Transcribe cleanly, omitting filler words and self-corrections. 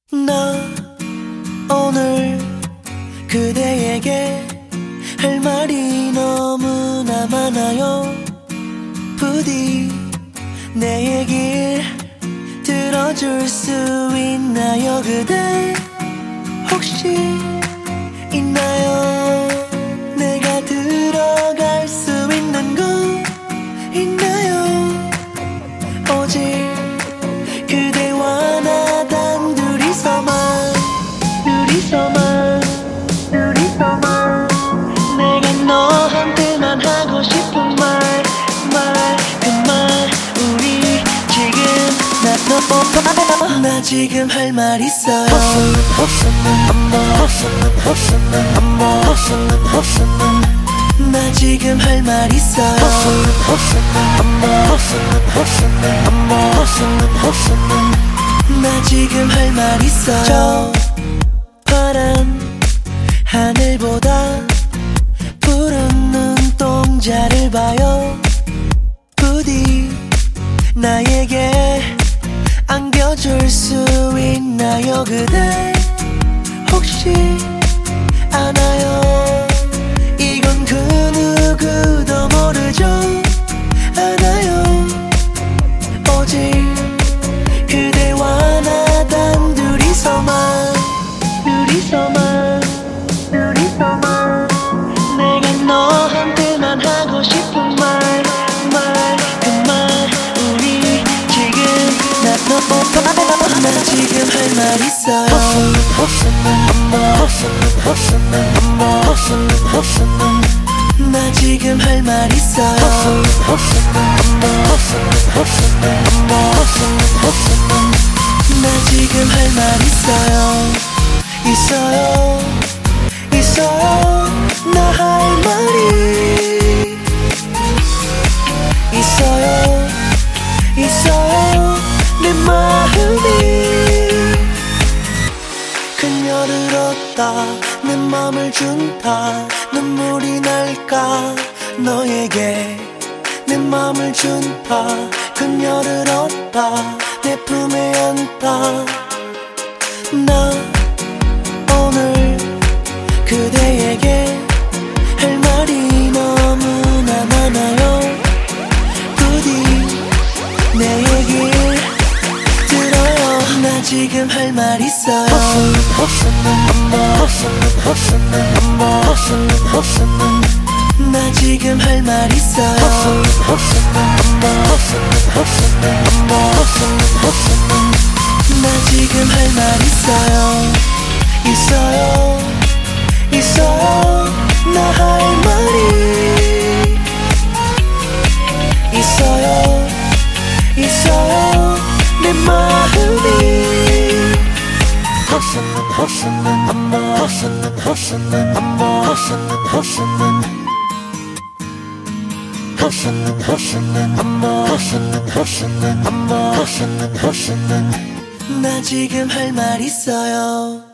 나 오늘 그대에게 할 말이 너무나 많아요. 부디 내 얘길 들어줄 수 있나요? 그대 혹시 있나요? 내가 들어갈 수 있는 곳 있나요? 오직 그대와 나 단둘이서만 둘이서만 내가 너한테만 하고 싶은 말 그 말 우리 지금 나 지금 할 말 있어요. 나 지금 할 말 있어요. 나 지금 할 말 있어요. 저 파란 하늘보다 푸른 눈동자를 봐요. 부디 나에게 안겨줄 수 있나요? 그대 혹시 아나요? 이건 그 누구도 모르죠. 아나요? 오직 그대와 나 단둘이서만 내가 너한테만 하고 싶은 말 그 말 우리 지금 나 지금 할 말 있어요. 나 지금 할 말 있어요. 나 지금 할 말 있어요. 나 할 말이 있어요. 내 마음이 그녀를 얻다 내 맘을 준다. 눈물이 날까 너에게 내 맘을 준다. 그녀를 얻다 내 품에 안다. 나 오늘 그대에게 할 말이 너무나 많아요. 부디 내 얘길 들어요. 나 지금 할 말 있어요. 나 지금 할 말 있어요. 나 지금 할 말 있어요. 나 할 말이 있어요. 내 마음이 나 지금 할 말 있어요.